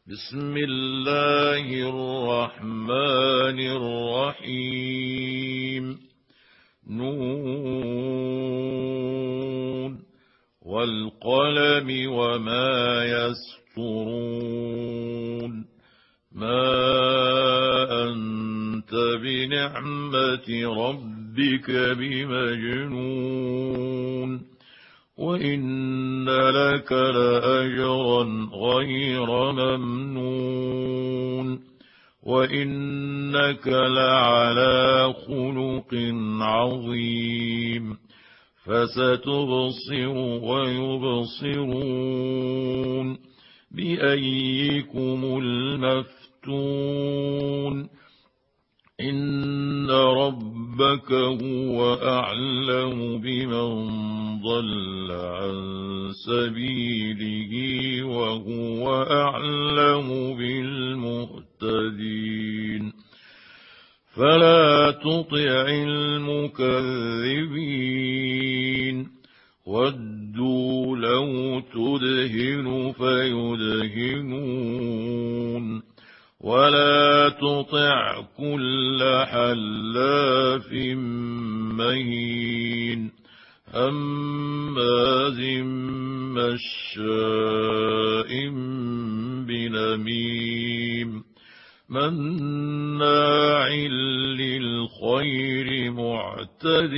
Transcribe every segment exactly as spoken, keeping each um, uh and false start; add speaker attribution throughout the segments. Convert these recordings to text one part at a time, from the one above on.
Speaker 1: بسم الله الرحمن الرحيم. نون والقلم وما يسطرون. ما أنت بنعمة ربك بمجنون، وإن لك لأجرا غير ممنون، وإنك لعلى خلق عظيم. فستبصر ويبصرون بأيكم المفتون. إن ربك هو أعلم بمن ضل عن سبيله وهو أعلم بالمهتدين. فلا تطع المكذبين، ودوا لو تدهن فيدهنون، ولا تطع كل حلاف مهين هماز مشاء بنميم مناع للخير معتد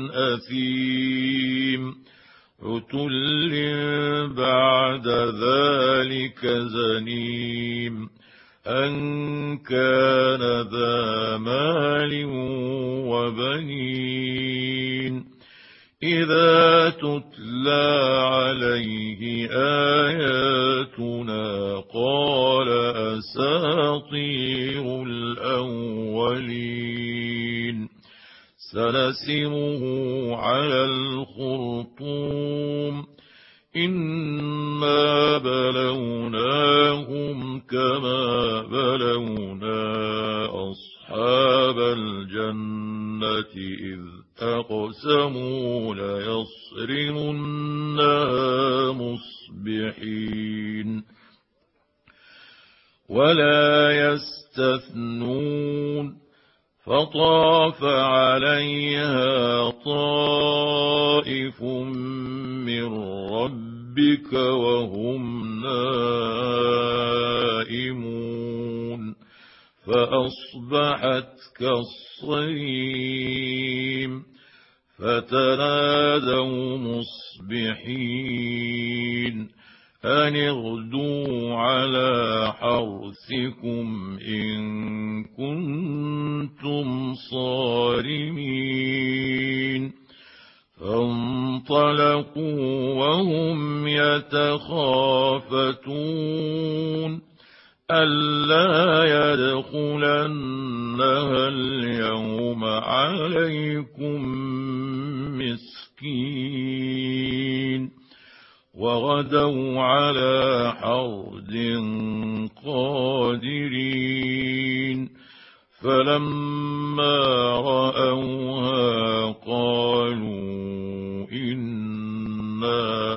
Speaker 1: أثيم عتل بعد ذلك زنيم أن كان ذا مال وبنين. إذا تتلى عليه آياتنا قال أساطير الأولين. سنسمه على الخرطوم إنا بلوناهم كما بلونا أصحاب الجنة إذ أقسموا ليصرمنها مصبحين ولا يستثنون. فطاف عليها طائف من ربك وهم نائمون فأصبحت كالصريم. فتنادوا مصبحين أن اغدوا على حرثكم إن كنتم صارمين. فانطلقوا وهم يتخافتون ألا يدخلنها اليوم عليكم مسكين. وغدوا على حرد قادرين. فلما رأوها قالوا إنا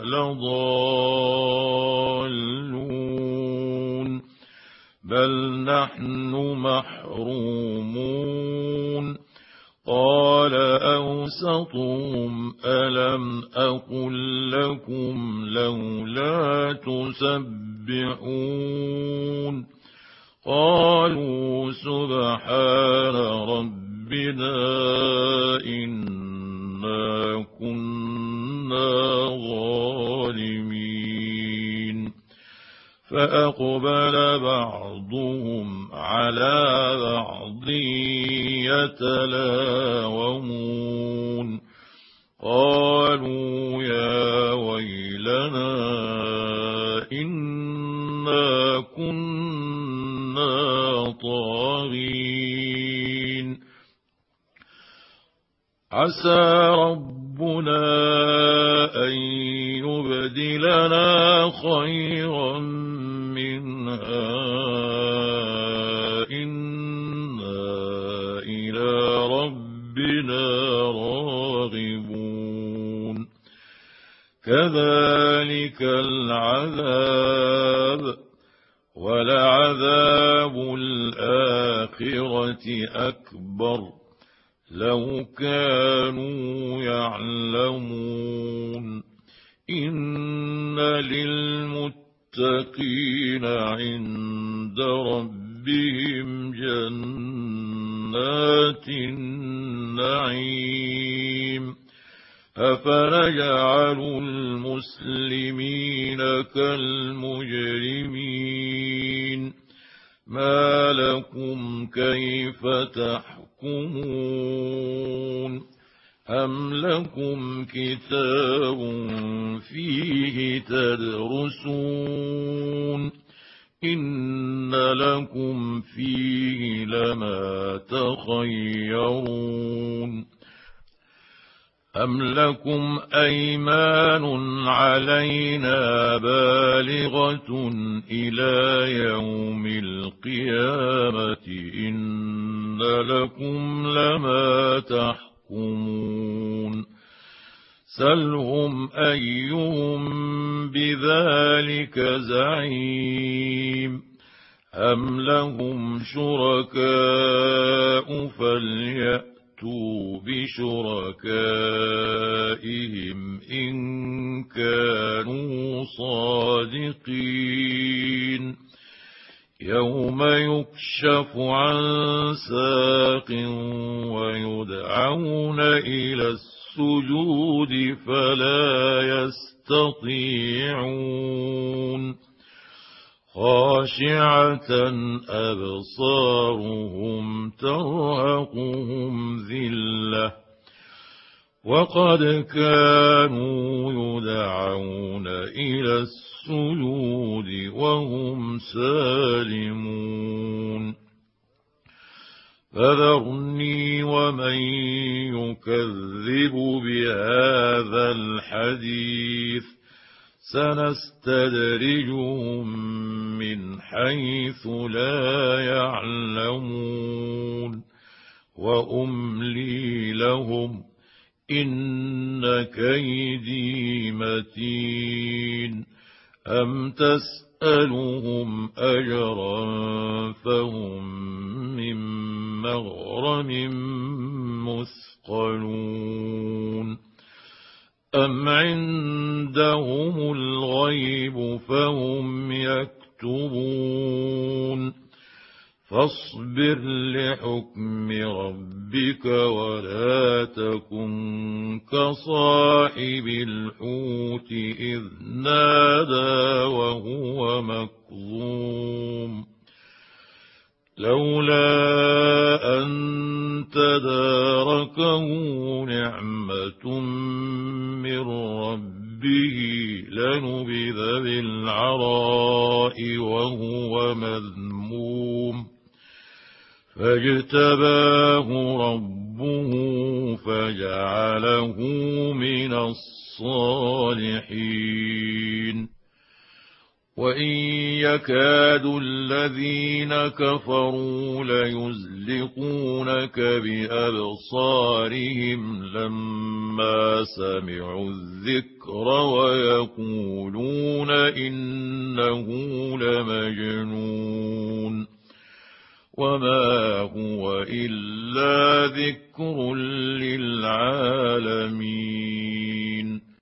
Speaker 1: لضالون بل نحن محرومون. قال أوسطهم ألم أقل لكم لولا تسبحون. قالوا سبحان ربنا إنا كنا ظالمين. فأقبل بعضهم على بعض يتلاومون. قالوا يا ويلنا إنا كنا طاغين. عسى ربنا أن يبدلنا خيرا منها إنا إلى ربنا راغبون. كذلك العذاب ولعذاب الآخرة أكبر لو كانوا يعلمون إن للمتقين عند ربهم جنات النعيم أفنجعل المسلمين كالمجرمين ما لكم كيف تحكمون أم لكم كتاب فيه تدرسون إن لكم فيه لما تخيرون أم لكم أيمان علينا بالغة إلى يوم القيامة إن لكم لما تحكمون سلهم أيهم بذلك زعيم أم لهم شركاء فليأتوا بشركائهم إن كانوا صادقين يوم يكشف عن ساق ويدعون إلى السجود فلا يستطيعون خاشعة أبصارهم ترهقهم ذلة وقد كانوا يدعون إلى السجود وهم سالمون فذرني ومن يكذب بهذا الحديث سنستدرجهم من حيث لا يعلمون وأملي لهم إن كيدي متين أم تسألهم أجرا فهم من مغرم مثقلون أم عندهم الغيب فهم يكتبون فاصبر لحكم ربك ولا تكن كصاحب الحوت إذ نادى وهو مكظوم لولا أن تداركه نعمة من ربه لنبذ بالعراء وهو مذموم فاجتباه ربه فجعله من الصالحين وإن يكاد الذين كفروا ليزلقونك بأبصارهم لما سمعوا الذكر ويقولون إنه لمجنون وما هو إلا ذكر للعالمين